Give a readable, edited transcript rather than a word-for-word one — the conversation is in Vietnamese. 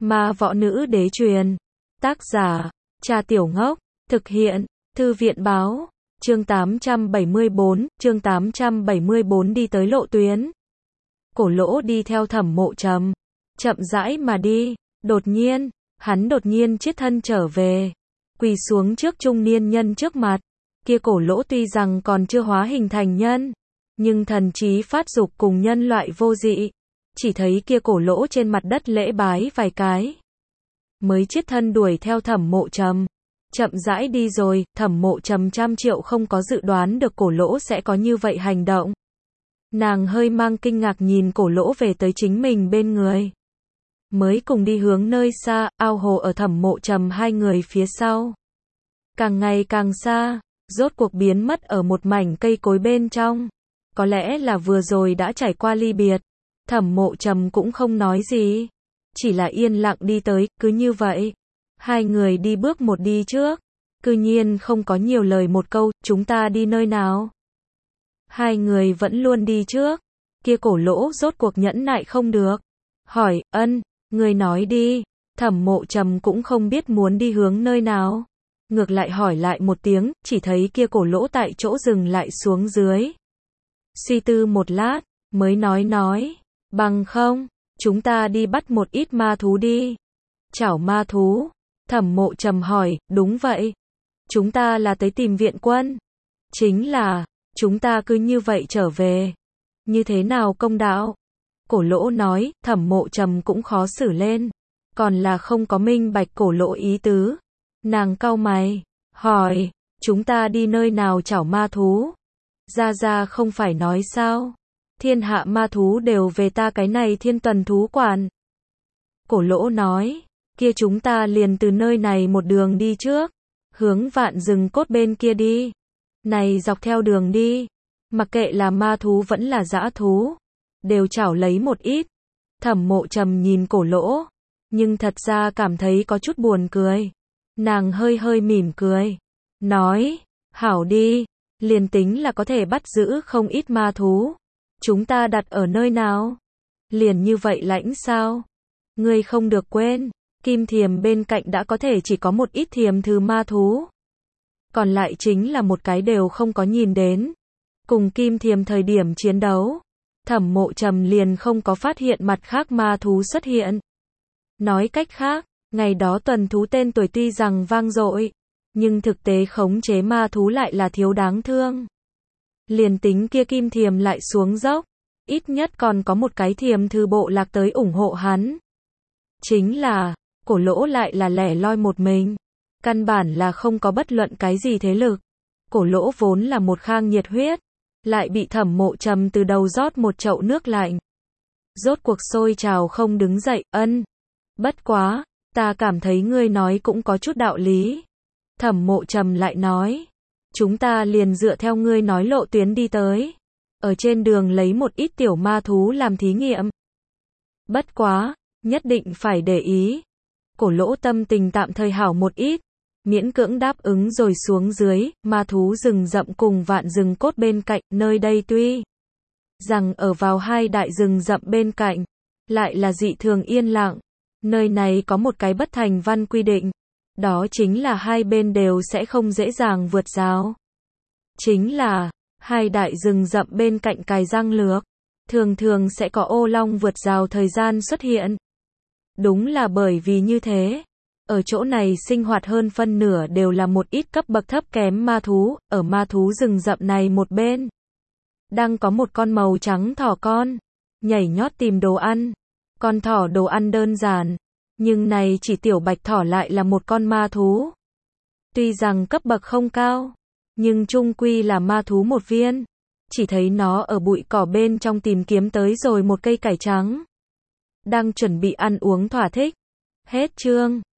Ma võ nữ đế truyền. Tác giả, Trà Tiểu Ngốc. Thực hiện, Thư viện báo. Chương 874 đi tới lộ tuyến. Cổ Lỗ đi theo Thẩm Mộ Trầm, chậm rãi mà đi. Đột nhiên, hắn đột nhiên chiết thân trở về, quỳ xuống trước trung niên nhân trước mặt. Kia Cổ Lỗ tuy rằng còn chưa hóa hình thành nhân, nhưng thần trí phát dục cùng nhân loại vô dị. Chỉ thấy kia Cổ Lỗ trên mặt đất lễ bái vài cái, mới chiết thân đuổi theo Thẩm Mộ Trầm, chậm rãi đi rồi. Thẩm Mộ Trầm trăm triệu không có dự đoán được Cổ Lỗ sẽ có như vậy hành động. Nàng hơi mang kinh ngạc nhìn Cổ Lỗ về tới chính mình bên người, mới cùng đi hướng nơi xa. Ao hồ ở Thẩm Mộ Trầm hai người phía sau, càng ngày càng xa, rốt cuộc biến mất ở một mảnh cây cối bên trong. Có lẽ là vừa rồi đã trải qua ly biệt, Thẩm Mộ Trầm cũng không nói gì, chỉ là yên lặng đi tới. Cứ như vậy, hai người đi bước một đi trước, cư nhiên không có nhiều lời một câu. Chúng ta đi nơi nào? Hai người vẫn luôn đi trước. Kia Cổ Lỗ rốt cuộc nhẫn nại không được, hỏi, người nói đi. Thẩm Mộ Trầm cũng không biết muốn đi hướng nơi nào, ngược lại hỏi lại một tiếng. Chỉ thấy kia Cổ Lỗ tại chỗ dừng lại xuống dưới, suy tư một lát, mới nói, bằng không, chúng ta đi bắt một ít ma thú đi. Chảo ma thú? Thẩm Mộ Trầm hỏi. Đúng vậy, chúng ta là tới tìm viện quân. Chính là, chúng ta cứ như vậy trở về, như thế nào công đạo? Cổ Lỗ nói. Thẩm Mộ Trầm cũng khó xử lên, còn là không có minh bạch Cổ Lỗ ý tứ. Nàng cau mày, hỏi, chúng ta đi nơi nào chảo ma thú? Gia không phải nói sao, thiên hạ ma thú đều về ta cái này Thiên Tuần thú quản. Cổ Lỗ nói, kia chúng ta liền từ nơi này một đường đi trước, hướng Vạn Rừng Cốt bên kia đi. Này dọc theo đường đi, mặc kệ là ma thú vẫn là dã thú, đều chảo lấy một ít. Thẩm Mộ Trầm nhìn Cổ Lỗ, nhưng thật ra cảm thấy có chút buồn cười. Nàng hơi mỉm cười, nói, hảo đi, liền tính là có thể bắt giữ không ít ma thú, chúng ta đặt ở nơi nào? Liền như vậy lãnh sao? Ngươi không được quên, Kim Thiềm bên cạnh đã có thể chỉ có một ít thiềm thư ma thú, còn lại chính là một cái đều không có nhìn đến. Cùng Kim Thiềm thời điểm chiến đấu, Thẩm Mộ Trầm liền không có phát hiện mặt khác ma thú xuất hiện. Nói cách khác, ngày đó tuần thú tên tuổi tuy rằng vang dội, nhưng thực tế khống chế ma thú lại là thiếu đáng thương. Liền tính kia Kim Thiềm lại xuống dốc, ít nhất còn có một cái thiềm thư bộ lạc tới ủng hộ hắn. Chính là, Cổ Lỗ lại là lẻ loi một mình, căn bản là không có bất luận cái gì thế lực. Cổ Lỗ vốn là một khang nhiệt huyết, lại bị Thẩm Mộ Trầm từ đầu rót một chậu nước lạnh, rốt cuộc sôi trào không đứng dậy. Bất quá, ta cảm thấy ngươi nói cũng có chút đạo lý. Thẩm Mộ Trầm lại nói, chúng ta liền dựa theo ngươi nói lộ tuyến đi tới, ở trên đường lấy một ít tiểu ma thú làm thí nghiệm. Bất quá, nhất định phải để ý. Cổ Lỗ tâm tình tạm thời hảo một ít, miễn cưỡng đáp ứng rồi xuống dưới. Ma thú rừng rậm cùng Vạn Rừng Cốt bên cạnh, nơi đây tuy rằng ở vào hai đại rừng rậm bên cạnh, lại là dị thường yên lặng. Nơi này có một cái bất thành văn quy định, đó chính là hai bên đều sẽ không dễ dàng vượt rào. Chính là, hai đại rừng rậm bên cạnh cài răng lược, thường sẽ có ô long vượt rào thời gian xuất hiện. Đúng là bởi vì như thế, ở chỗ này sinh hoạt hơn phân nửa đều là một ít cấp bậc thấp kém ma thú. Ở ma thú rừng rậm này một bên, đang có một con màu trắng thỏ con, nhảy nhót tìm đồ ăn. Con thỏ đồ ăn đơn giản, nhưng này chỉ tiểu bạch thỏ lại là một con ma thú. Tuy rằng cấp bậc không cao, nhưng chung quy là ma thú một viên. Chỉ thấy nó ở bụi cỏ bên trong tìm kiếm tới rồi một cây cải trắng, đang chuẩn bị ăn uống thỏa thích. Hết chương.